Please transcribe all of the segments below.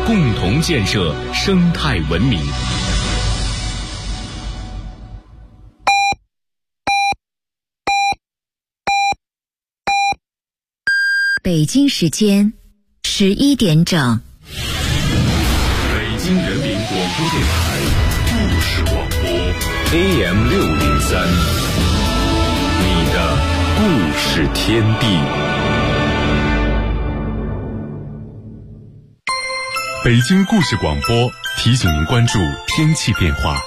共同建设生态文明。 北京时间11点整。 北京人民广播电台故事广播 AM603，你的故事天地。北京故事广播提醒您关注天气变化。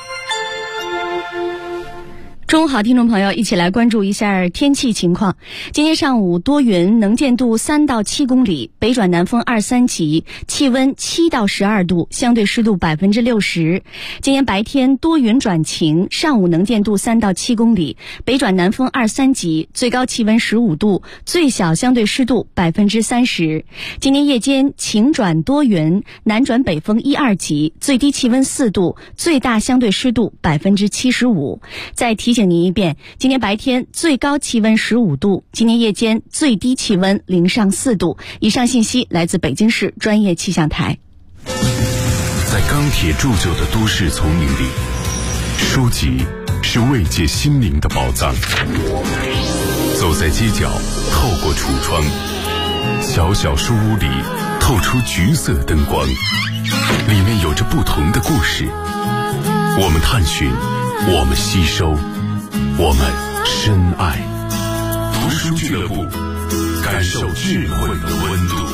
中午好，听众朋友，一起来关注一下天气情况。今天上午多云，能见度3到7公里，北转南风2、3级，气温7到12度，相对湿度60%。今天白天多云转晴，上午能见度3到7公里，北转南风2、3级，最高气温15度，最小相对湿度30%。今天夜间晴转多云，南转北风1、2级，最低气温4度，最大相对湿度75%。再提醒您一遍，今天白天最高气温15度，今天夜间最低气温0上4度。以上信息来自北京市专业气象台。 在钢铁铸就的都市丛林里，书籍是慰藉心灵的宝藏。走在街角，透过橱窗，小小书屋里透出橘色灯光，里面有着不同的故事。我们探寻，我们吸收，我们深爱。读书俱乐部，感受智慧的温度。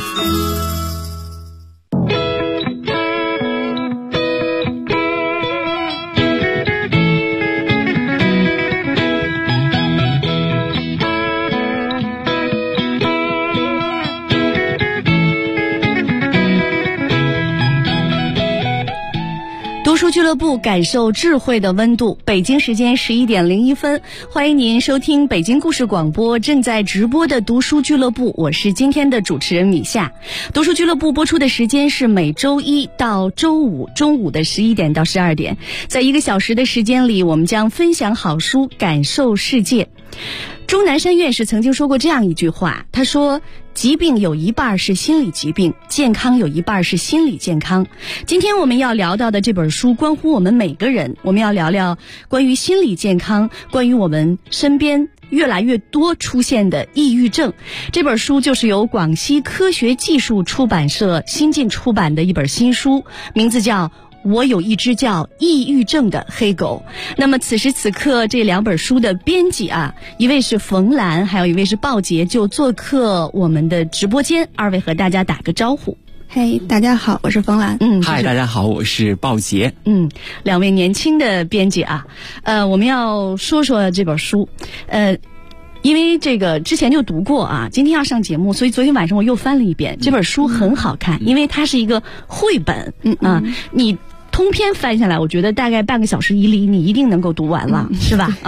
读书俱乐部，感受智慧的温度。北京时间11点01分，欢迎您收听北京故事广播正在直播的读书俱乐部，我是今天的主持人米夏。读书俱乐部播出的时间是每周一到周五中午的11点到12点，在1个小时的时间里，我们将分享好书，感受世界。钟南山院士曾经说过这样一句话，他说，疾病有一半是心理疾病，健康有一半是心理健康。今天我们要聊到的这本书关乎我们每个人，我们要聊聊关于心理健康，关于我们身边越来越多出现的抑郁症。这本书就是由广西科学技术出版社新晋出版的一本新书，名字叫我有一只叫抑郁症的黑狗。那么此时此刻，这2本书的编辑一位是冯兰，还有一位是鲍杰，就做客我们的直播间，二位和大家打个招呼。 嘿，大家好，我是冯兰。 嗨，大家好，我是鲍杰。 2位年轻的编辑我们要说说这本书。因为这个之前就读过今天要上节目，所以昨天晚上我又翻了一遍。这本书很好看，因为它是一个绘本。你通篇翻下来，我觉得大概半个小时以里，你一定能够读完了，是吧？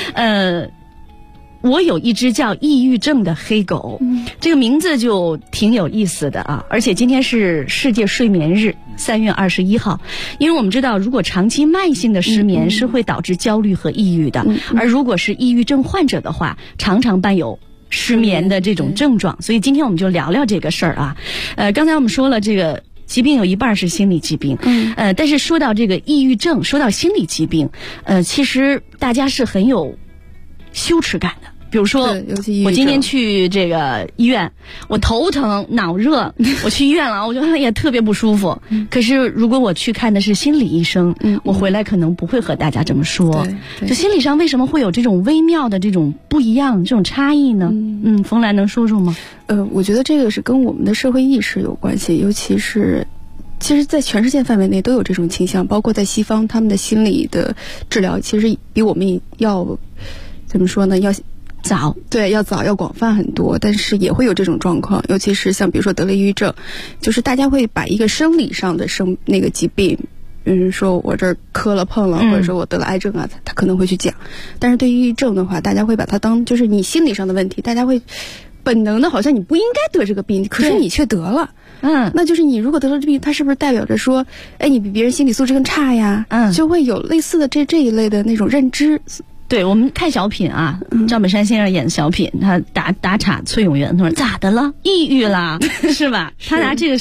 我有一只叫抑郁症的黑狗，这个名字就挺有意思的而且今天是世界睡眠日，3月21号。因为我们知道，如果长期慢性的失眠是会导致焦虑和抑郁的，而如果是抑郁症患者的话，常常伴有失眠的这种症状。所以今天我们就聊聊这个事儿刚才我们说了，这个疾病有一半是心理疾病，但是说到这个抑郁症，说到心理疾病，其实大家是很有羞耻感的。比如说，我今天去这个医院，我头疼脑热，我去医院了，我觉得也特别不舒服。可是如果我去看的是心理医生，我回来可能不会和大家这么说。就心理上为什么会有这种微妙的这种不一样，这种差异呢？冯兰能说说吗？ 我觉得这个是跟我们的社会意识有关系，尤其是其实在全世界范围内都有这种倾向，包括在西方，他们的心理的治疗其实比我们要怎么说呢，要早，对，要早，要广泛很多，但是也会有这种状况，尤其是像比如说得了抑郁症，就是大家会把一个生理上的那个疾病，说我这儿磕了碰了，或者说我得了癌症他可能会去讲，但是对于抑郁症的话，大家会把它当就是你心理上的问题，大家会本能的好像你不应该得这个病，可是你却得了。那就是你如果得了这病，它是不是代表着说，你比别人心理素质更差呀？就会有类似的这一类的那种认知。 对，我们看小品赵本山先生演的小品，他打岔崔永元，他说咋的了？抑郁了，是吧？他拿这个事儿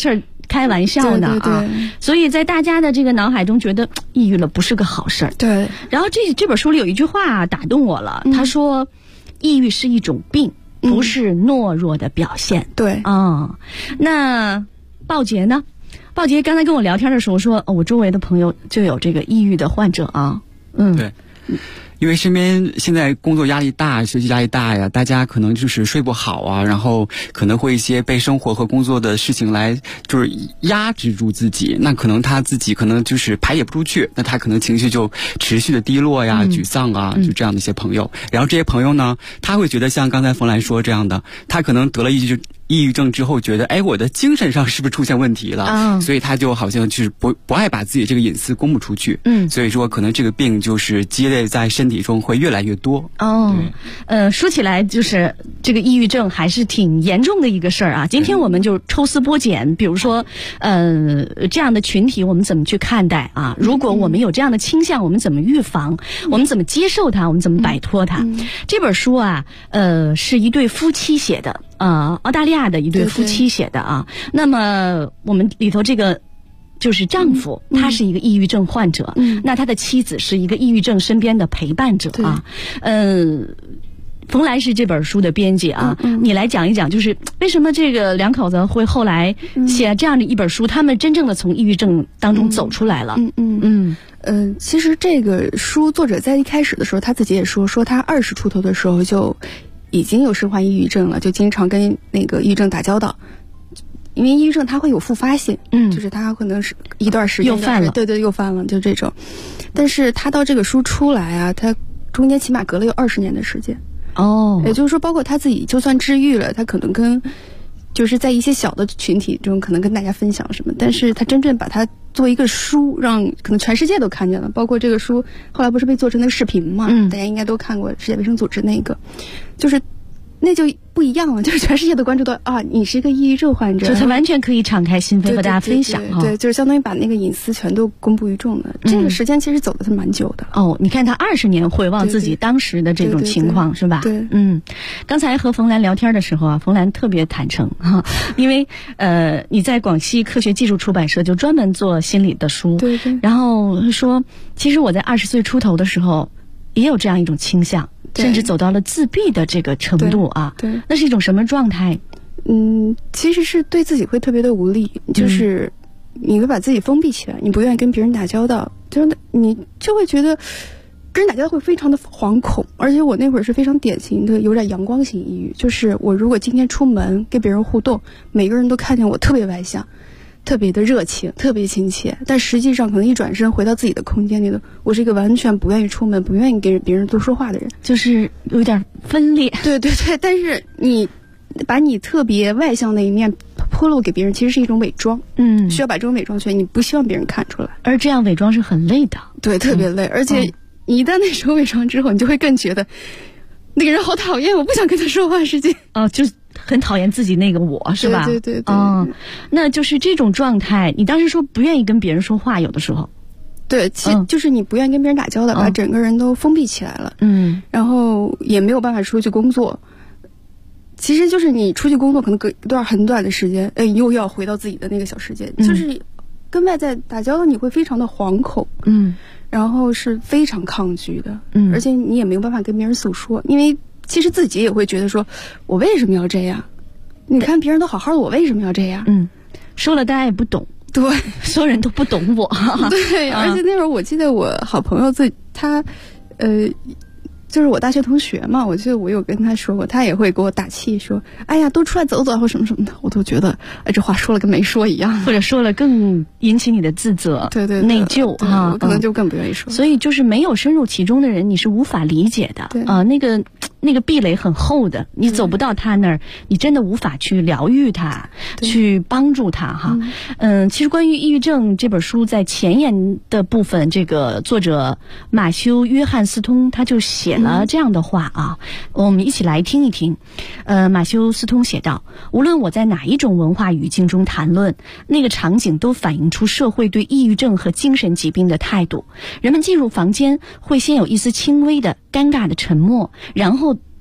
开玩笑呢啊。 对， 所以在大家的这个脑海中觉得抑郁了不是个好事儿。 对。 然后这本书里有一句话打动我了，他说抑郁是一种病，不是懦弱的表现。 对那鲍杰呢？鲍杰刚才跟我聊天的时候说，我周围的朋友就有这个抑郁的患者啊。 对。因为身边现在工作压力大，学习压力大呀，大家可能就是睡不好啊，然后可能会一些被生活和工作的事情来就是压制住自己，那可能他自己可能就是排解不出去，那他可能情绪就持续的低落呀、沮丧啊，就这样的一些朋友。然后这些朋友呢，他会觉得像刚才冯兰说这样的，他可能得了抑郁症之后觉得，我的精神上是不是出现问题了？所以他就好像就是不爱把自己这个隐私公布出去。所以说可能这个病就是积累在身体中会越来越多。 说起来就是这个抑郁症还是挺严重的一个事儿啊。今天我们就抽丝剥茧，比如说这样的群体我们怎么去看待啊？如果我们有这样的倾向，我们怎么预防？我们怎么接受它？我们怎么摆脱它？这本书啊，是一对夫妻写的。澳大利亚的一对夫妻写的啊。那么我们里头这个就是丈夫，他是一个抑郁症患者，那他的妻子是一个抑郁症身边的陪伴者啊。冯兰是这本书的编辑啊，你来讲一讲，就是为什么这个两口子会后来写这样的一本书，他们真正的从抑郁症当中走出来了。 其实这个书作者在一开始的时候，他自己也说他20出头的时候就已经有身患抑郁症了，就经常跟那个抑郁症打交道。因为抑郁症它会有复发性，就是它可能是一段时间又犯了， 对，又犯了，就这种。但是他到这个书出来啊，他中间起码隔了有20年的时间。也就是说，包括他自己就算治愈了，他可能就是在一些小的群体中可能跟大家分享什么，但是他真正把它做一个书，让可能全世界都看见了。包括这个书后来不是被做成那视频嘛，大家应该都看过世界卫生组织那个，就是那就不一样了，就是全世界都关注到你是一个抑郁症患者， 就他完全可以敞开心扉和大家分享。 对，就是相当于把那个隐私全都公布于众的。这个时间其实走的是蛮久的。 你看他20年回望自己当时的这种情况，是吧？ 对。 刚才和冯兰聊天的时候啊，冯兰特别坦诚因为你在广西科学技术出版社就专门做心理的书， 对。 然后说，其实我在20岁出头的时候也有这样一种倾向，甚至走到了自闭的这个程度啊。 对， 那是一种什么状态？ 其实是对自己会特别的无力，就是你会把自己封闭起来，你不愿意跟别人打交道，就是你就会觉得跟人打交道会非常的惶恐。而且我那会儿是非常典型的有点阳光型抑郁，就是我如果今天出门跟别人互动，每个人都看见我特别外向，特别的热情，特别亲切，但实际上可能一转身回到自己的空间里头，我是一个完全不愿意出门，不愿意跟别人多说话的人， 就是有点分裂。 对，但是你把你特别外向的一面披露给别人，其实是一种伪装。需要把这种伪装去，你不希望别人看出来， 而这样伪装是很累的。 对，特别累。而且你一旦那种伪装之后，你就会更觉得那个人好讨厌，我不想跟他说话。实际就是很讨厌自己那个我，是吧？ 对。 那就是这种状态。你当时说不愿意跟别人说话，有的时候， 对，其实就是你不愿意跟别人打交道，把整个人都封闭起来了。然后也没有办法出去工作。其实就是你出去工作，可能隔一段很短的时间，又要回到自己的那个小世界，就是跟外在打交道，你会非常的惶恐。然后是非常抗拒的。而且你也没有办法跟别人诉说，因为其实自己也会觉得说，我为什么要这样？你看别人都好好的，我为什么要这样？ 说了大家也不懂。 对， 所有人都不懂我。 对，而且那会儿我记得我好朋友他就是我大学同学嘛，我记得我有跟他说过，他也会给我打气说，哎呀，都出来走走或什么什么的，我都觉得这话说了跟没说一样， 或者说了更引起你的自责， 对， 内疚啊， 我可能就更不愿意说。 所以就是没有深入其中的人，你是无法理解的。 对那个壁垒很厚的，你走不到他那儿，你真的无法去疗愈他，去帮助他哈。其实关于抑郁症这本书在前言的部分，这个作者马修·约翰斯通他就写了这样的话啊，我们一起来听一听。马修斯通写道：无论我在哪一种文化语境中谈论，那个场景都反映出社会对抑郁症和精神疾病的态度。人们进入房间会先有一丝轻微的尴尬的沉默，然后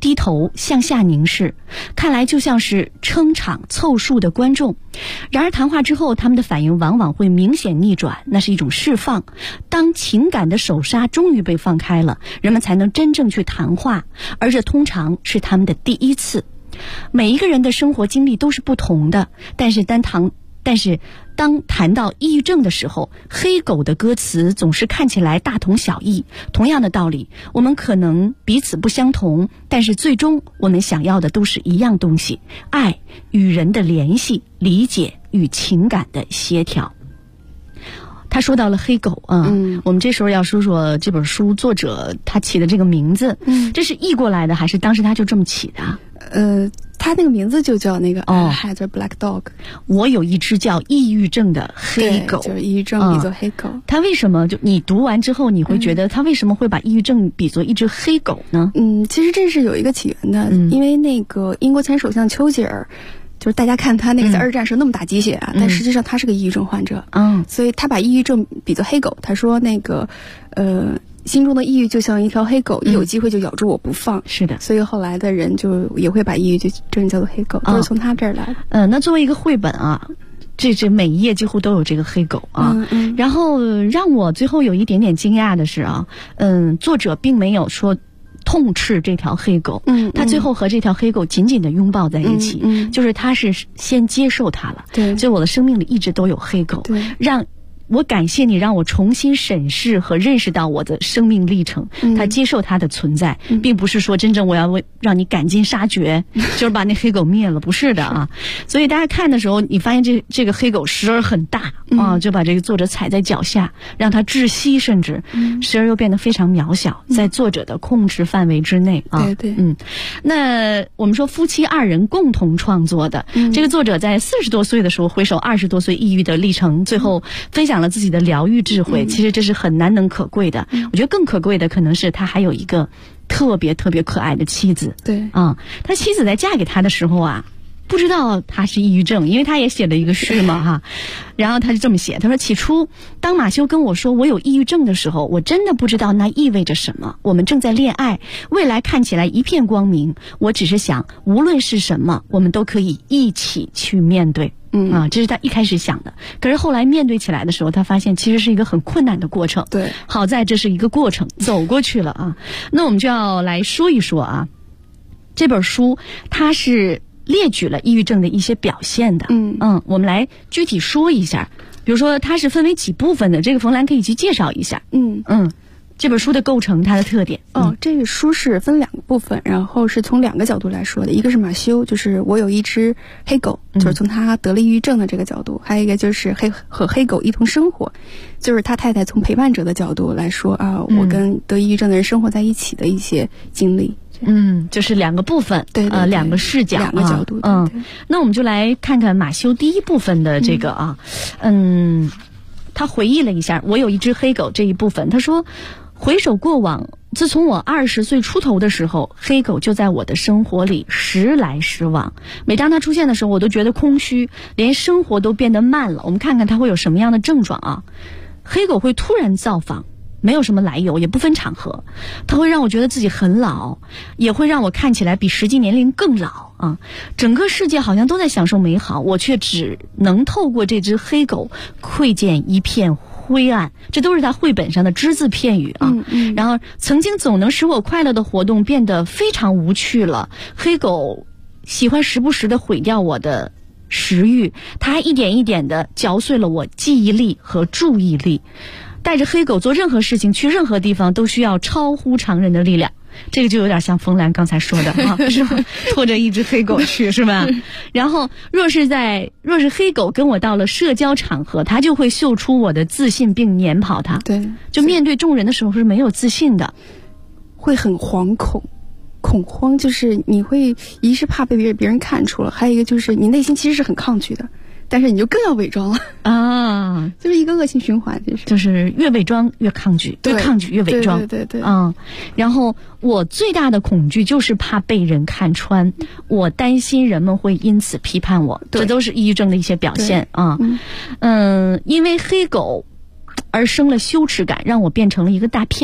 低头向下凝视，看来就像是撑场凑数的观众。然而谈话之后，他们的反应往往会明显逆转，那是一种释放。当情感的手刹终于被放开了，人们才能真正去谈话，而这通常是他们的第一次。每一个人的生活经历都是不同的，但是当谈到抑郁症的时候，黑狗的歌词总是看起来大同小异。同样的道理，我们可能彼此不相同，但是最终我们想要的都是一样东西：爱与人的联系、理解与情感的协调。他说到了黑狗啊，我们这时候要说说这本书作者他起的这个名字，这是译过来的还是当时他就这么起的？ 他那个名字就叫那个 I had a black dog， 我有一只叫抑郁症的黑狗， 就是抑郁症比作黑狗。 他为什么就你读完之后你会觉得他为什么会把抑郁症比作一只黑狗呢？ 其实这是有一个起源的，因为那个英国前首相丘吉尔。就是大家看他那个在二战时候那么打鸡血啊，但实际上他是个抑郁症患者，所以他把抑郁症比作黑狗。他说那个心中的抑郁就像一条黑狗，一有机会就咬住我不放。 是的， 所以后来的人就也会把抑郁症叫做黑狗，就是从他这儿来的。 那作为一个绘本啊，这每一页几乎都有这个黑狗啊。然后让我最后有一点点惊讶的是啊，作者并没有说痛斥这条黑狗，他最后和这条黑狗紧紧地拥抱在一起，就是他是先接受它了。 对， 就我的生命里一直都有黑狗， 对， 我感谢你让我重新审视和认识到我的生命历程，他接受它的存在，并不是说真正我要让你赶尽杀绝，就是把那黑狗灭了，不是的啊。所以大家看的时候，你发现这个黑狗时而很大啊，就把这个作者踩在脚下，让它窒息，甚至时而又变得非常渺小，在作者的控制范围之内啊。 对， 那我们说夫妻二人共同创作的，这个作者在40多岁的时候回首20多岁抑郁的历程，最后分享了自己的疗愈智慧，其实这是很难能可贵的。我觉得更可贵的可能是他还有一个特别特别可爱的妻子。 对他妻子在嫁给他的时候啊，不知道他是抑郁症，因为他也写了一个诗嘛哈。然后他就这么写，他说：起初当马修跟我说我有抑郁症的时候，我真的不知道那意味着什么。我们正在恋爱，未来看起来一片光明，我只是想无论是什么，我们都可以一起去面对。这是他一开始想的，可是后来面对起来的时候，他发现其实是一个很困难的过程。 对， 好在这是一个过程，走过去了啊。那我们就要来说一说啊，这本书它是列举了抑郁症的一些表现的。我们来具体说一下，比如说它是分为几部分的，这个冯兰可以去介绍一下。这本书的构成，它的特点。 这个书是分2个部分，然后是从2个角度来说的。一个是马修，就是我有一只黑狗，就是从他得了抑郁症的这个角度；还有一个就是和黑狗一同生活，就是他太太从陪伴者的角度来说啊，我跟得抑郁症的人生活在一起的一些经历。 就是2个部分， 对 2个视角，2 个角度。 那我们就来看看马修第一部分的这个他回忆了一下我有一只黑狗这一部分，他说回首过往，自从我20岁出头的时候，黑狗就在我的生活里时来时往。每当它出现的时候，我都觉得空虚，连生活都变得慢了。我们看看它会有什么样的症状啊？黑狗会突然造访，没有什么来由，也不分场合，它会让我觉得自己很老，也会让我看起来比实际年龄更老啊！整个世界好像都在享受美好，我却只能透过这只黑狗窥见一片灰暗。这都是他绘本上的只字片语啊。然后曾经总能使我快乐的活动变得非常无趣了。黑狗喜欢时不时地毁掉我的食欲，它还一点一点地嚼碎了我记忆力和注意力。带着黑狗做任何事情，去任何地方都需要超乎常人的力量。这个就有点像冯兰刚才说的啊，是吧？拖着一只黑狗去，是吧？然后若是黑狗跟我到了社交场合，它就会秀出我的自信并撵跑它。 对， 就面对众人的时候是没有自信的， 会很惶恐慌，就是你会一是怕被别人看出了，还有一个就是你内心其实是很抗拒的，但是你就更要伪装了啊，就是一个恶性循环， 就是越伪装越抗拒，越抗拒越伪装， 对， 然后我最大的恐惧就是怕被人看穿，我担心人们会因此批判我，这都是抑郁症的一些表现啊。因为黑狗而生了羞耻感，让我变成了一个大骗子。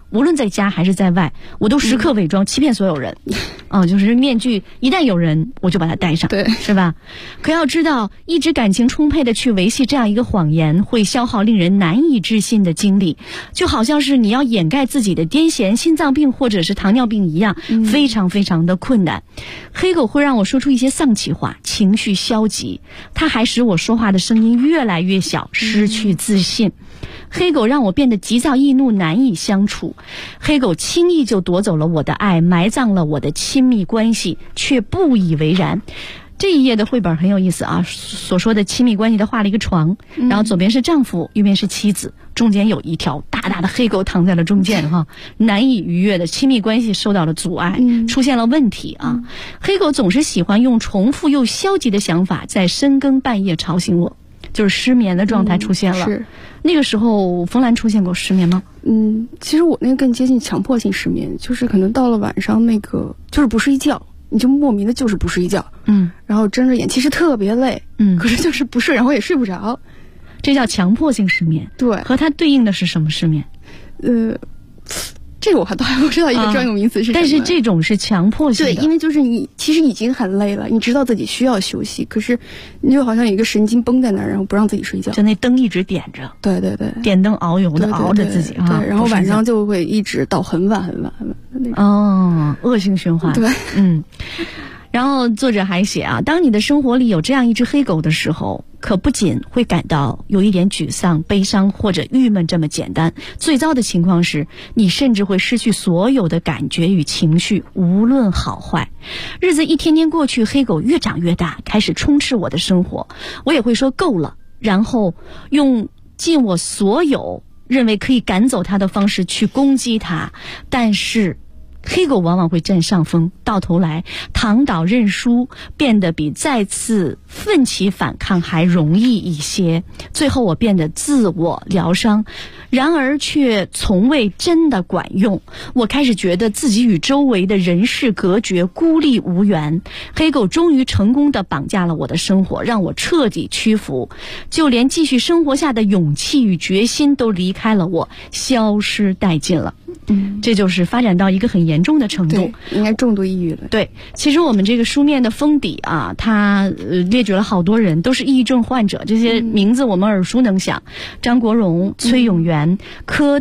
无论在家还是在外，我都时刻伪装欺骗所有人。就是面具一旦有人，我就把它戴上， 对， 是吧？可要知道，一直感情充沛的去维系这样一个谎言，会消耗令人难以置信的精力，就好像是你要掩盖自己的癫痫、心脏病或者是糖尿病一样，非常非常的困难。黑狗会让我说出一些丧气话，情绪消极，它还使我说话的声音越来越小，失去自信。黑狗让我变得急躁易怒，难以相处。黑狗轻易就夺走了我的爱，埋葬了我的亲密关系，却不以为然。这一页的绘本很有意思啊，所说的亲密关系，他画了一个床，然后左边是丈夫，右边是妻子，中间有一条大大的黑狗躺在了中间哈，难以逾越的亲密关系受到了阻碍，出现了问题啊。黑狗总是喜欢用重复又消极的想法在深更半夜吵醒我，就是失眠的状态出现了。 是那个时候冯兰出现过失眠吗？ 其实我那个更接近强迫性失眠，就是可能到了晚上那个就是不睡觉，你就莫名的就是不睡觉，然后睁着眼，其实特别累，可是就是不睡，然后也睡不着， 这叫强迫性失眠。 对， 和它对应的是什么失眠？ 这个我倒还不知道一个专有名词是什么， 但是这种是强迫性的。 对，因为就是你其实已经很累了，你知道自己需要休息，可是你就好像有一个神经绷在那儿，然后不让自己睡觉， 就那灯一直点着， 对对对， 点灯熬油的熬着自己啊， 对，然后晚上就会一直到很晚很晚很晚的那种，恶性循环。 对， 然后作者还写啊，当你的生活里有这样一只黑狗的时候，可不仅会感到有一点沮丧、悲伤或者郁闷这么简单，最糟的情况是你甚至会失去所有的感觉与情绪，无论好坏。日子一天天过去，黑狗越长越大，开始充斥我的生活，我也会说够了，然后用尽我所有认为可以赶走它的方式去攻击它，但是黑狗往往会占上风，到头来躺倒认输，变得比再次奋起反抗还容易一些。最后我变得自我疗伤，然而却从未真的管用。我开始觉得自己与周围的人事隔绝，孤立无援。黑狗终于成功地绑架了我的生活，让我彻底屈服，就连继续生活下的勇气与决心都离开了我，消失殆尽了。这就是发展到一个很严重的程度， 应该重度抑郁了。 对，其实我们这个书面的封底啊，它列举了好多人，都是抑郁症患者，这些名字我们耳熟能详：张国荣、崔永元、科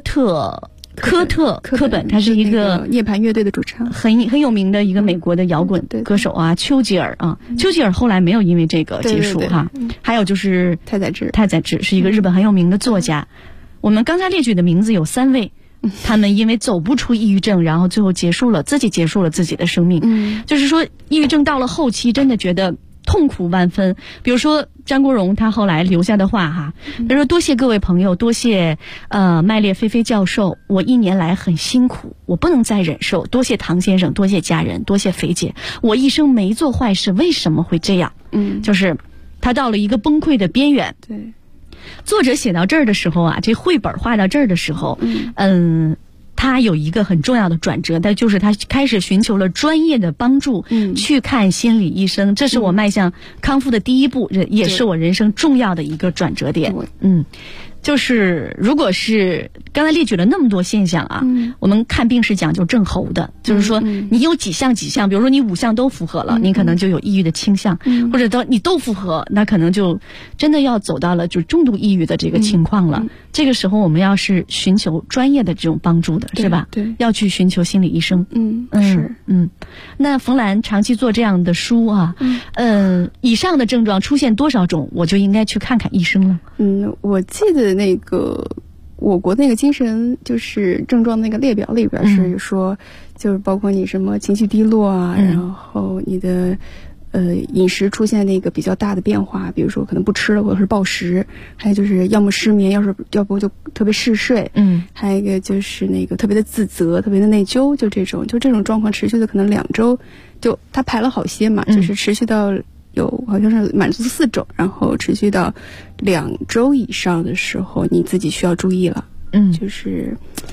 本，他是一个涅槃乐队的主唱， 很有名的一个美国的摇滚歌手啊。丘吉尔啊，丘吉尔后来没有因为这个结束哈。还有就是太宰治是一个日本很有名的作家。我们刚才列举的名字有3位。他们因为走不出抑郁症，然后最后结束了自己的生命。就是说抑郁症到了后期真的觉得痛苦万分。比如说张国荣他后来留下的话哈，他说：多谢各位朋友，多谢麦列菲菲教授，我1年来很辛苦，我不能再忍受，多谢唐先生，多谢家人，多谢肥姐，我一生没做坏事，为什么会这样？就是他到了一个崩溃的边缘。 对， 作者写到这儿的时候啊，这绘本画到这儿的时候，他有一个很重要的转折，那就是他开始寻求了专业的帮助，去看心理医生。这是我迈向康复的第一步，也是我人生重要的一个转折点。就是如果是刚才列举了那么多现象啊，我们看病是讲究症候的，就是说你有几项，比如说你5项都符合了，你可能就有抑郁的倾向，或者你都符合，那可能就真的要走到了就重度抑郁的这个情况了。这个时候我们要是寻求专业的这种帮助的，是吧？ 对， 要去寻求心理医生。 是。 那冯兰长期做这样的书啊，以上的症状出现多少种，我就应该去看看医生了。 我记得那个我国那个精神就是症状那个列表里边是说，就是包括你什么情绪低落啊，然后你的饮食出现那个比较大的变化，比如说可能不吃了或者是暴食，还有就是要么失眠，要不就特别嗜睡，还有一个就是那个特别的自责，特别的内疚，就这种状况持续的可能2周，就他排了好些嘛，就是持续到有好像是满足4种，然后持续到2周以上的时候，你自己需要注意了。就是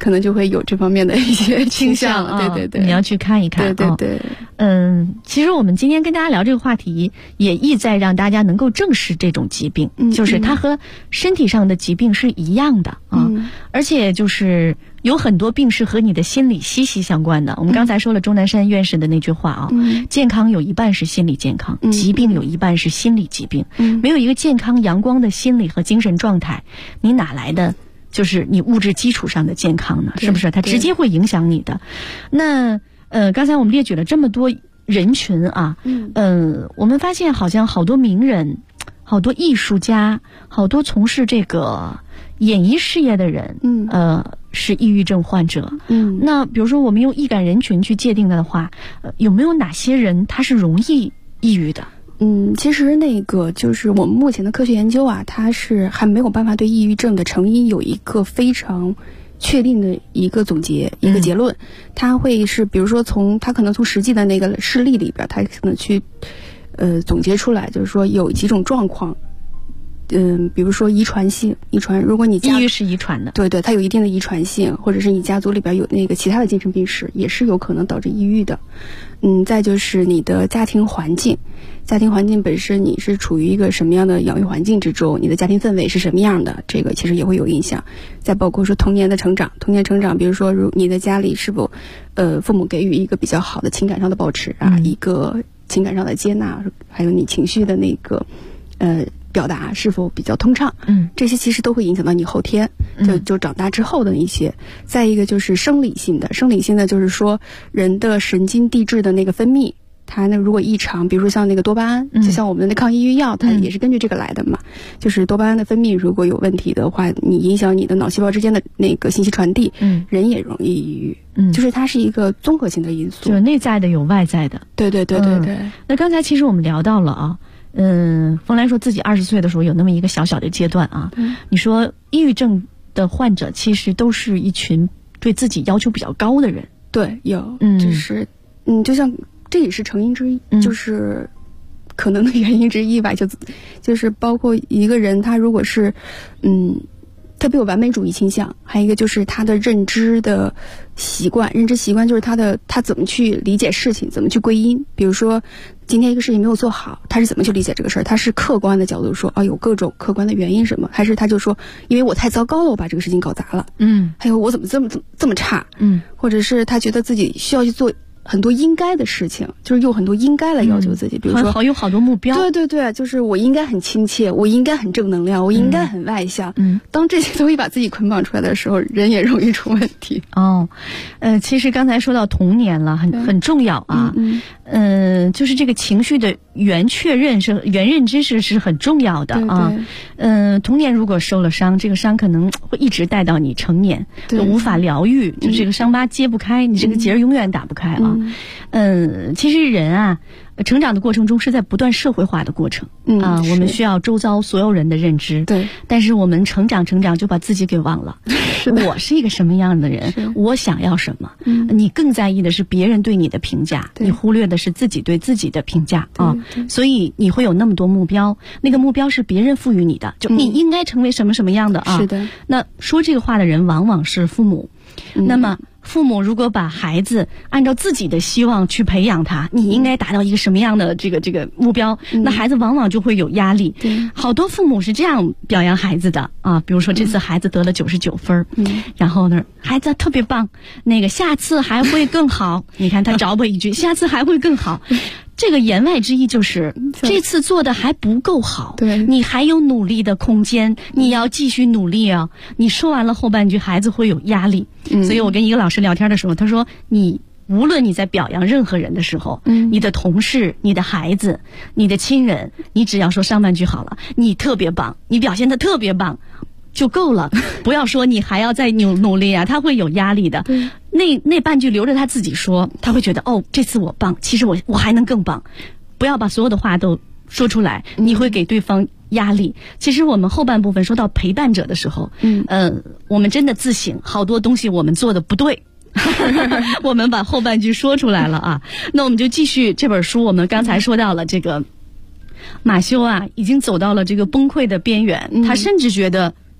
可能就会有这方面的一些倾向了。对对对， 你要去看一看。 对对对。 其实我们今天跟大家聊这个话题，也意在让大家能够正视这种疾病，就是它和身体上的疾病是一样的啊，而且就是有很多病是和你的心理息息相关的。我们刚才说了钟南山院士的那句话啊，健康有一半是心理健康，疾病有一半是心理疾病。没有一个健康阳光的心理和精神状态，你哪来的就是你物质基础上的健康呢？是不是？它直接会影响你的。那刚才我们列举了这么多人群啊，我们发现好像好多名人、好多艺术家、好多从事这个演艺事业的人，是抑郁症患者。那比如说我们用易感人群去界定的话，有没有哪些人他是容易抑郁的？ 其实那个就是我们目前的科学研究啊，它是还没有办法对抑郁症的成因有一个非常确定的一个总结，一个结论。它会是比如说它可能从实际的那个事例里边，它可能去总结出来，就是说有几种状况。比如说遗传，如果你抑郁是遗传的， 对对，它有一定的遗传性，或者是你家族里边有那个其他的精神病史，也是有可能导致抑郁的。再就是你的家庭环境本身，你是处于一个什么样的养育环境之中，你的家庭氛围是什么样的，这个其实也会有影响。再包括说童年成长，比如说你的家里是否父母给予一个比较好的情感上的保持啊，一个情感上的接纳，还有你情绪的那个表达是否比较通畅，这些其实都会影响到你后天就长大之后的一些。再一个就是生理性的就是说人的神经递质的那个分泌，它如果异常，比如说像那个多巴胺，就像我们的那抗抑郁药，它也是根据这个来的嘛。就是多巴胺的分泌如果有问题的话，你影响你的脑细胞之间的那个信息传递，人也容易抑郁。就是它是一个综合性的因素， 就是内在的有外在的。 对。 那刚才其实我们聊到了啊。冯兰说自己20岁的时候有那么一个小小的阶段啊。你说抑郁症的患者其实都是一群对自己要求比较高的人。 对，有，就是就像这也是成因之一，就是可能的原因之一吧。就是包括一个人他如果是特别有完美主义倾向，还有一个就是他的认知习惯就是他怎么去理解事情，怎么去归因。比如说今天一个事情没有做好，他是怎么去理解这个事儿？他是客观的角度说有各种客观的原因什么，还是他就说因为我太糟糕了，我把这个事情搞砸了，还有我怎么这么差，或者是他觉得自己需要去做很多应该的事情，就是用很多应该来要求自己，比如说有好多目标。 对，就是我应该很亲切，我应该很正能量，我应该很外向。当这些东西把自己捆绑出来的时候，人也容易出问题。 其实刚才说到童年了，很重要啊。就是这个情绪的原认知是很重要的啊。童年如果受了伤，这个伤可能会一直带到你成年，就无法疗愈，就这个伤疤揭不开，你这个结永远打不开啊。其实人啊，成长的过程中是在不断社会化的过程我们需要周遭所有人的认知。 对， 但是我们成长就把自己给忘了。我是一个什么样的人，我想要什么，你更在意的是别人对你的评价，你忽略的是自己对自己的评价啊。所以你会有那么多目标，那个目标是别人赋予你的，就你应该成为什么什么样的啊。 是的。 那说这个话的人往往是父母。那么父母如果把孩子按照自己的希望去培养他，你应该达到一个什么样的这个目标，那孩子往往就会有压力。好多父母是这样表扬孩子的啊，比如说这次孩子得了99分，然后呢孩子特别棒，那个下次还会更好。你看他找我一句下次还会更好，这个言外之意就是这次做的还不够好，你还有努力的空间，你要继续努力啊。你说完了后半句，孩子会有压力。所以我跟一个老师聊天的时候，他说你无论你在表扬任何人的时候，你的同事、你的孩子、你的亲人，你只要说上半句好了，你特别棒，你表现得特别棒就够了，不要说你还要再努力啊，他会有压力的。那半句留着他自己说，他会觉得这次我棒，其实我还能更棒。不要把所有的话都说出来，你会给对方压力。其实我们后半部分说到陪伴者的时候，我们真的自省，好多东西我们做的不对。我们把后半句说出来了啊。那我们就继续这本书，我们刚才说到了这个马修啊，已经走到了这个崩溃的边缘，他甚至觉得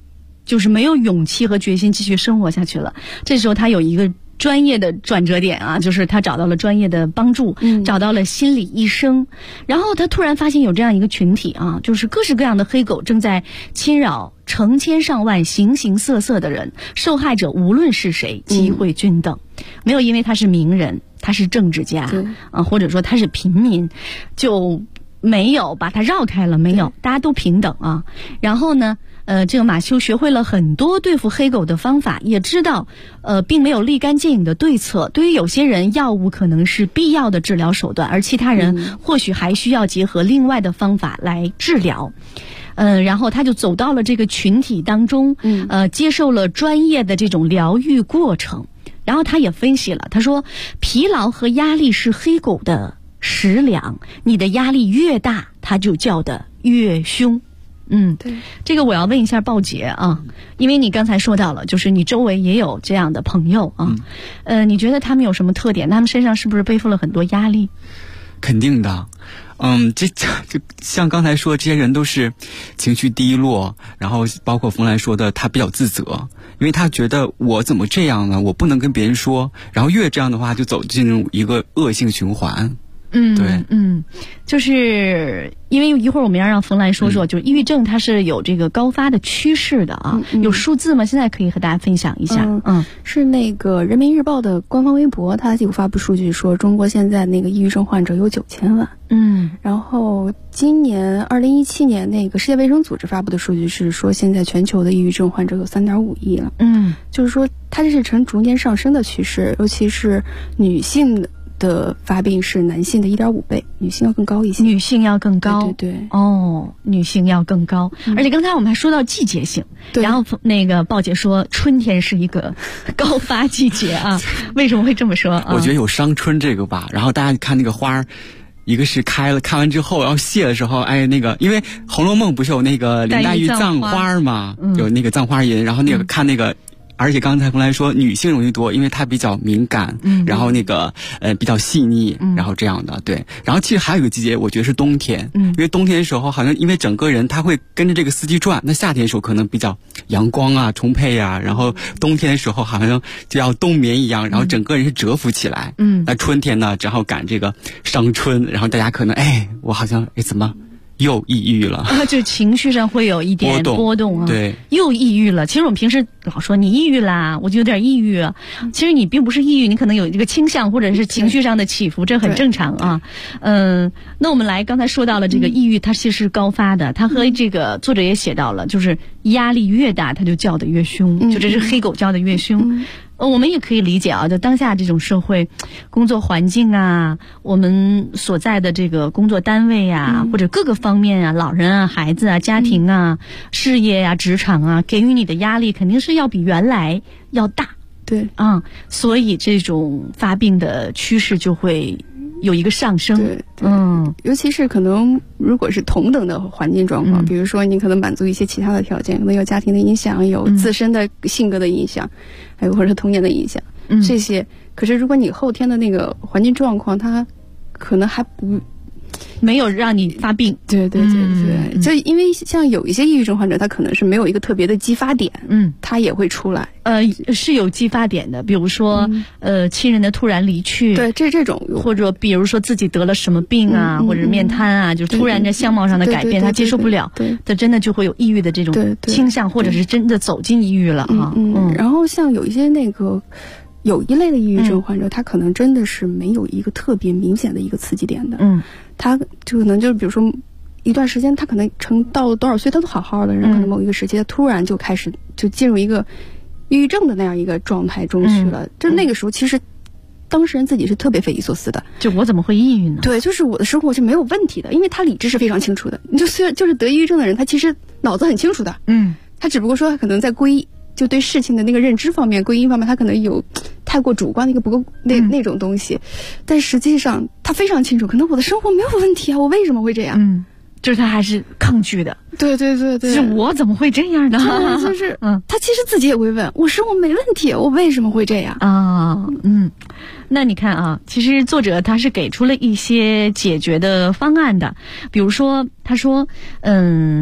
就是没有勇气和决心继续生活下去了。这时候他有一个专业的转折点啊，就是他找到了专业的帮助，找到了心理医生，然后他突然发现有这样一个群体啊，就是各式各样的黑狗正在侵扰成千上万形形色色的人，受害者无论是谁，机会均等，没有因为他是名人，他是政治家啊，或者说他是平民，就没有把他绕开了，没有，大家都平等啊。然后呢，这个马修学会了很多对付黑狗的方法，也知道并没有立竿见影的对策。对于有些人，药物可能是必要的治疗手段，而其他人或许还需要结合另外的方法来治疗。然后他就走到了这个群体当中，接受了专业的这种疗愈过程。然后他也分析了，他说疲劳和压力是黑狗的食粮，你的压力越大，它就叫得越凶。 对， 这个我要问一下鲍姐啊，因为你刚才说到了，就是你周围也有这样的朋友啊，你觉得他们有什么特点？他们身上是不是背负了很多压力？ 肯定的。这就像刚才说，这些人都是情绪低落，然后包括冯兰说的，他比较自责，因为他觉得我怎么这样呢？我不能跟别人说，然后越这样的话就走进入一个恶性循环。对， 就是因为一会儿我们要让冯兰说说，就是抑郁症它是有这个高发的趋势的啊，有数字吗？现在可以和大家分享一下。 是那个人民日报的官方微博，它有发布数据说，中国现在那个抑郁症患者有9000万。然后今年2017年那个世界卫生组织发布的数据是说，现在全球的抑郁症患者有3.5亿了。就是说它这是呈逐年上升的趋势，尤其是女性的发病是男性的1.5倍，女性要更高一些。 女性要更高， 对。 女性要更高。而且刚才我们还说到季节性，然后那个鲍姐说春天是一个高发季节啊，为什么会这么说？ 我觉得有伤春这个吧，然后大家看那个花儿。一个是开了，看完之后，然后谢的时候，那个，因为《红楼梦》不是有那个林黛玉葬花嘛，有那个葬花吟，然后那个看那个。而且刚才冯兰说女性容易多，因为她比较敏感，然后那个比较细腻，然后这样的对。然后其实还有一个季节，我觉得是冬天，因为冬天的时候好像因为整个人他会跟着这个四季转，那夏天的时候可能比较阳光啊充沛啊，然后冬天的时候好像就要冬眠一样，然后整个人是蛰伏起来。那春天呢正好赶这个伤春，然后大家可能我好像怎么又抑郁了就情绪上会有一点波动啊， 对， 又抑郁了。其实我们平时老说你抑郁啦，我就有点抑郁啊。其实你并不是抑郁，你可能有这个倾向或者是情绪上的起伏，这很正常啊。那我们来刚才说到了这个抑郁，它其实是高发的，它和这个作者也写到了，就是压力越大，它就叫得越凶，就这是黑狗叫得越凶。我们也可以理解啊，就当下这种社会工作环境啊，我们所在的这个工作单位啊，或者各个方面啊，老人啊、孩子啊、家庭啊、事业啊、职场啊，给予你的压力肯定是要比原来要大。 对所以这种发病的趋势就会有一个上升。 对，尤其是可能如果是同等的环境状况，比如说你可能满足一些其他的条件，可能有家庭的影响，有自身的性格的影响，还有或者是童年的影响，这些。可是如果你后天的那个环境状况，它可能还没有让你发病。 对，就因为像有一些抑郁症患者，他可能是没有一个特别的激发点，他也会出来。 是有激发点的，比如说亲人的突然离去， 对，这种， 或者比如说自己得了什么病啊，或者面瘫啊，就突然的相貌上的改变，他接受不了，他真的就会有抑郁的这种倾向，或者是真的走进抑郁了啊。 然后像有一些有一类的抑郁症患者，他可能真的是没有一个特别明显的一个刺激点的，他就可能就是比如说一段时间，他可能到多少岁他都好好的，然后可能某一个时期他突然就开始就进入一个抑郁症的那样一个状态中去了，就那个时候其实当事人自己是特别匪夷所思的， 就我怎么会抑郁呢？ 对，就是我的生活是没有问题的，因为他理智是非常清楚的。你就虽然就是得抑郁症的人，他其实脑子很清楚的，他只不过说他可能在就对事情的那个认知方面、归因方面，他可能有太过主观的一个不够那种东西，但实际上他非常清楚，可能我的生活没有问题啊，我为什么会这样？ 就是他还是抗拒的。 对， 就是我怎么会这样呢？ 就是他其实自己也会问，我生活没问题，我为什么会这样啊？那你看啊，其实作者他是给出了一些解决的方案的，比如说他说，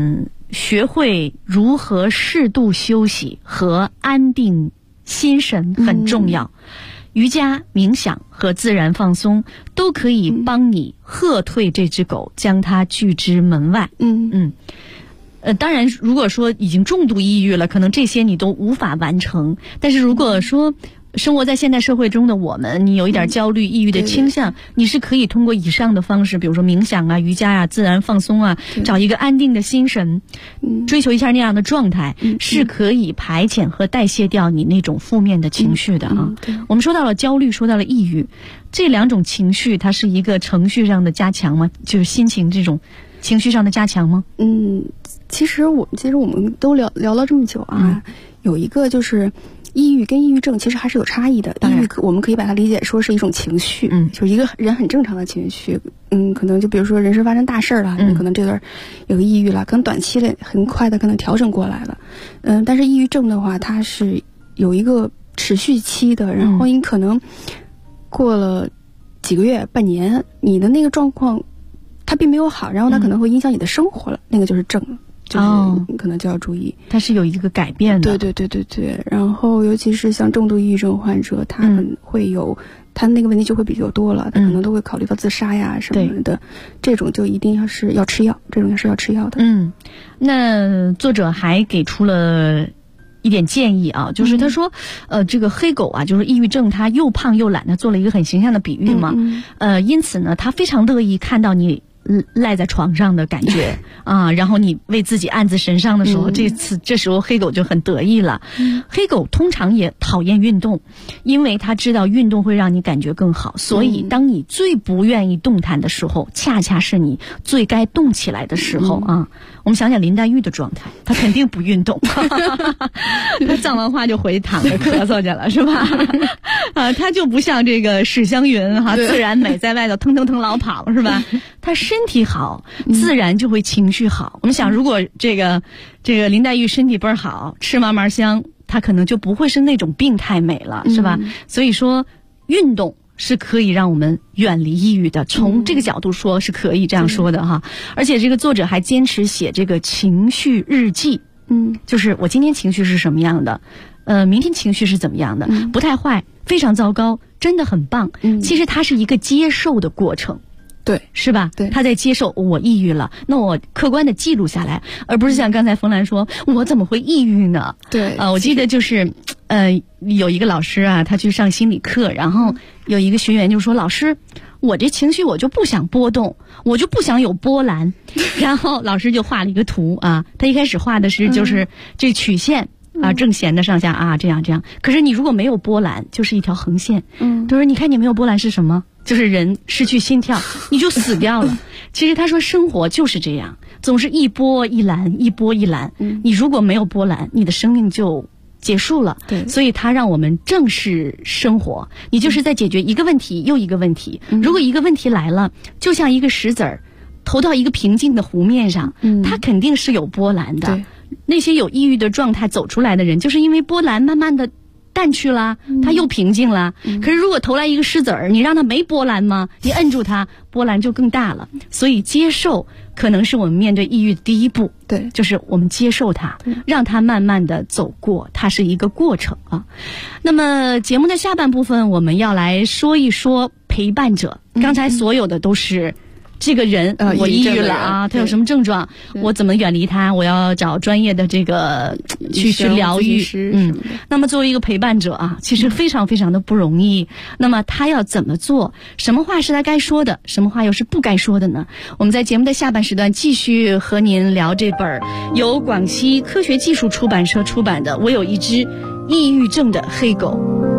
学会如何适度休息和安定心神很重要。瑜伽、冥想和自然放松都可以帮你喝退这只狗，将它拒之门外。当然，如果说已经重度抑郁了，可能这些你都无法完成。但是如果说生活在现代社会中的我们，你有一点焦虑、抑郁的倾向，你是可以通过以上的方式，比如说冥想啊、瑜伽啊、自然放松啊，找一个安定的心神，追求一下那样的状态，是可以排遣和代谢掉你那种负面的情绪的啊。我们说到了焦虑，说到了抑郁，这两种情绪，它是一个程序上的加强吗？就是心情这种情绪上的加强吗？ 其实我们都聊了这么久啊，有一个就是抑郁跟抑郁症其实还是有差异的。抑郁我们可以把它理解说是一种情绪，就是一个人很正常的情绪。可能就比如说人生发生大事了，你可能这段有个抑郁了，可能短期的很快的可能调整过来了。但是抑郁症的话，它是有一个持续期的，然后你可能过了几个月、半年，你的那个状况它并没有好，然后它可能会影响你的生活了，那个就是症了。就是你可能就要注意， 它是有一个改变的。 对。然后尤其是像重度抑郁症患者，他们会有他那个问题就会比较多了，他可能都会考虑到自杀呀什么的。这种就一定要吃药，这种也是要吃药的。 那作者还给出了一点建议啊，就是他说，这个黑狗啊，就是抑郁症，它又胖又懒，他做了一个很形象的比喻嘛。因此呢，他非常乐意看到你赖在床上的感觉啊，然后你为自己暗自神伤的时候，这时候黑狗就很得意了。黑狗通常也讨厌运动，因为他知道运动会让你感觉更好，所以当你最不愿意动弹的时候，恰恰是你最该动起来的时候啊。我们想想林黛玉的状态，她肯定不运动，她葬完花就回躺着咳嗽去了，是吧？她就不像这个史湘云自然美，在外头腾腾腾老跑，是吧？她身体好，自然就会情绪好。我们想，如果这个林黛玉身体倍儿好，吃嘛嘛香，她可能就不会是那种病态美了，是吧？所以说，运动是可以让我们远离抑郁的，从这个角度说是可以这样说的哈。而且这个作者还坚持写这个情绪日记，就是我今天情绪是什么样的，明天情绪是怎么样的，不太坏，非常糟糕，真的很棒。其实它是一个接受的过程。对，是吧？对，他在接受我抑郁了，那我客观的记录下来，而不是像刚才冯兰说，我怎么会抑郁呢？对，我记得就是有一个老师啊，他去上心理课，然后有一个学员就说：“老师，我这情绪我就不想波动，我就不想有波澜。”然后老师就画了一个图啊，他一开始画的是就是这曲线。正弦的上下啊，这样。可是你如果没有波澜，就是一条横线。他说：“你看你没有波澜是什么？就是人失去心跳，你就死掉了。”其实他说生活就是这样，总是一波一澜，一波一澜。你如果没有波澜，你的生命就结束了。对，所以他让我们正视生活，你就是在解决一个问题又一个问题。如果一个问题来了，就像一个石子儿投到一个平静的湖面上，它肯定是有波澜的。对。那些有抑郁的状态走出来的人，就是因为波澜慢慢的淡去了，他又平静了。可是如果投来一个石子儿，你让他没波澜吗？你摁住他，波澜就更大了。所以接受可能是我们面对抑郁的第一步。对，就是我们接受它，让它慢慢的走过，它是一个过程啊。那么节目的下半部分，我们要来说一说陪伴者。刚才所有的都是这个人我抑郁了啊，他有什么症状，我怎么远离他，我要找专业的这个去疗愈。那么作为一个陪伴者啊，其实非常非常的不容易。那么他要怎么做，什么话是他该说的，什么话又是不该说的呢？我们在节目的下半时段继续和您聊这本由广西科学技术出版社出版的《我有一只抑郁症的黑狗》。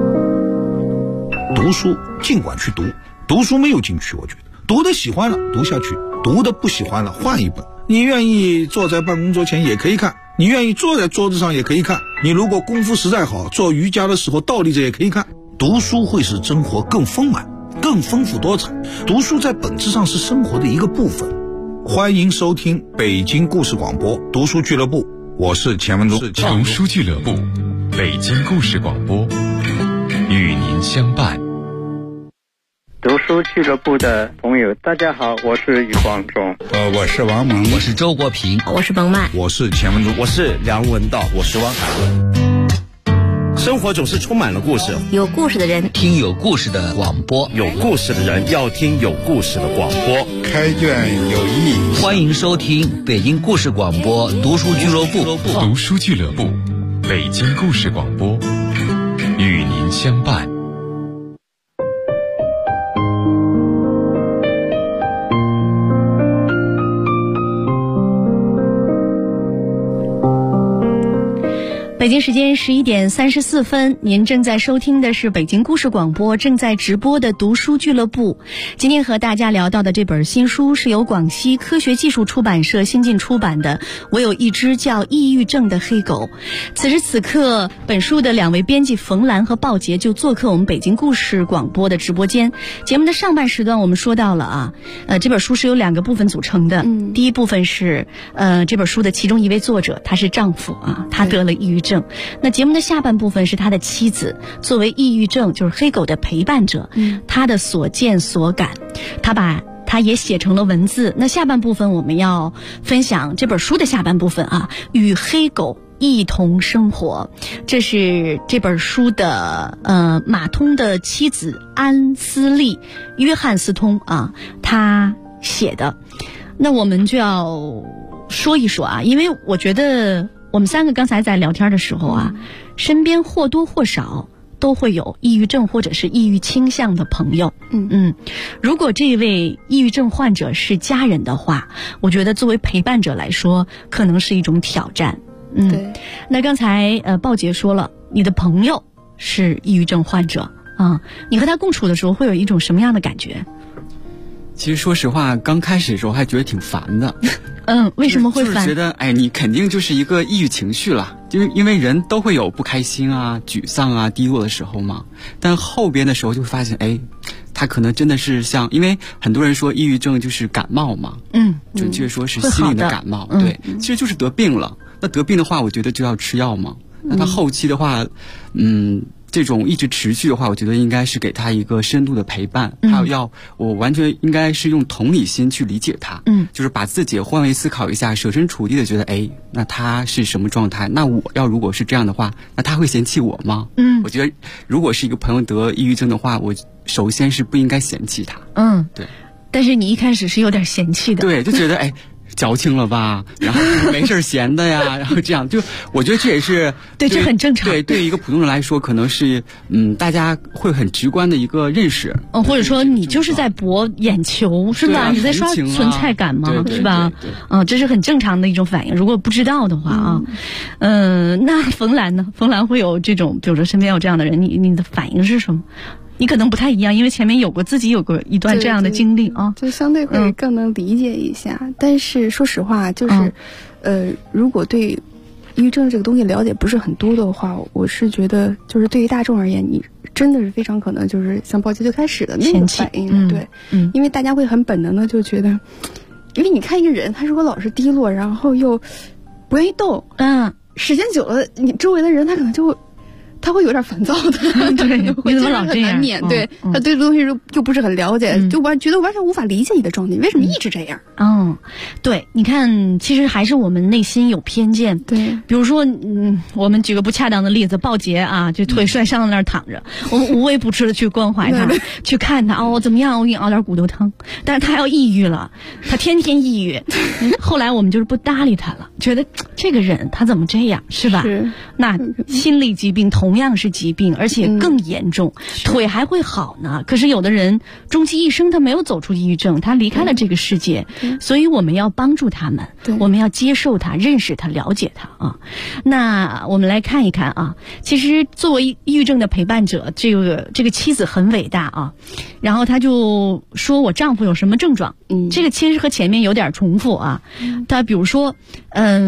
读书尽管去读，读书没有禁区，我觉得读的喜欢了读下去，读的不喜欢了换一本。你愿意坐在办公桌前也可以看，你愿意坐在桌子上也可以看，你如果功夫实在好，做瑜伽的时候倒立着也可以看。读书会使生活更丰满，更丰富多彩。读书在本质上是生活的一个部分。欢迎收听北京故事广播读书俱乐部，我是钱文忠。 读书俱乐部，北京故事广播，与您相伴。 读书俱乐部的朋友，大家好，我是余广仲。 我是王蒙， 我是周国平， 我是冯曼， 我是钱文忠， 我是梁文道，我是汪海伦。生活总是充满了故事， 有故事的人听有故事的广播， 有故事的人要听有故事的广播。 开卷有益， 欢迎收听北京故事广播读书俱乐部。 读书俱乐部，北京故事广播，与您相伴。 北京时间11点34分，您正在收听的是北京故事广播正在直播的读书俱乐部。今天和大家聊到的这本新书是由广西科学技术出版社新晋出版的《我有一只叫抑郁症的黑狗》。此时此刻，本书的两位编辑冯兰和鲍杰就做客我们北京故事广播的直播间。节目的上半时段我们说到了这本书是由2个部分组成的。第一部分是这本书的其中一位作者，他是丈夫他得了抑郁症。那节目的下半部分是他的妻子，作为抑郁症就是黑狗的陪伴者，他的所见所感，他把它也写成了文字。那下半部分我们要分享这本书的下半部分与黑狗一同生活。这是这本书的马通的妻子安斯利约翰斯通他写的。那我们就要说一说因为我觉得我们3个刚才在聊天的时候身边或多或少都会有抑郁症或者是抑郁倾向的朋友。如果这位抑郁症患者是家人的话，我觉得作为陪伴者来说可能是一种挑战。 对。 那刚才鲍杰说了，你的朋友是抑郁症患者你和他共处的时候会有一种什么样的感觉？ 其实说实话，刚开始的时候还觉得挺烦的。 为什么会烦？ 就是觉得你肯定就是一个抑郁情绪了，就是因为人都会有不开心沮丧低落的时候嘛。但后边的时候就会发现他可能真的是因为很多人说抑郁症就是感冒嘛，准确说是心理的感冒。对，其实就是得病了。那得病的话，我觉得就要吃药嘛。那他后期的话这种一直持续的话，我觉得应该是给他一个深度的陪伴，还有我完全应该是用同理心去理解他，就是把自己换位思考一下，设身处地的觉得那他是什么状态？那我如果是这样的话，那他会嫌弃我吗？我觉得如果是一个朋友得抑郁症的话，我首先是不应该嫌弃他。对。 但是你一开始是有点嫌弃的。 对，就觉得矫情了吧，然后没事闲的呀，然后这样，就我觉得这也是对，这很正常。 对于一个普通人来说，可能是大家会很直观的一个认识。 或者说你就是在博眼球是吧？你在刷存在感吗？是吧？这是很正常的一种反应。如果不知道的话那冯兰呢？冯兰会有这种，比如说身边有这样的人，你的反应是什么？你可能不太一样，因为前面自己有过一段这样的经历就相对会更能理解一下。但是说实话，就是如果对抑郁症这个东西了解不是很多的话，我是觉得就是对于大众而言，你真的是非常可能就是像鲍杰最开始的那种反应。对，因为大家会很本能的就觉得，因为你看一个人，他如果老是低落，然后又不愿意动，时间久了，你周围的人他可能就会。他会有点烦躁的， 对，你怎么老这样？ 对，他对这东西又不是很了解，就觉得完全无法理解你的状态，为什么一直这样？ 对，你看，其实还是我们内心有偏见。 对， 比如说，我们举个不恰当的例子，鲍杰就腿摔伤在那儿躺着，我们无微不至的去关怀他，去看他，怎么样？我给你熬点骨头汤。但是他要抑郁了，他天天抑郁。后来我们就是不搭理他了，觉得这个人他怎么这样，是吧？ 是。 那心理疾病同样是疾病，而且更严重，腿还会好呢。可是有的人终其一生他没有走出抑郁症，他离开了这个世界，所以我们要帮助他们，我们要接受他，认识他，了解他那我们来看一看其实作为抑郁症的陪伴者，这个妻子很伟大然后他就说我丈夫有什么症状，这个其实和前面有点重复他比如说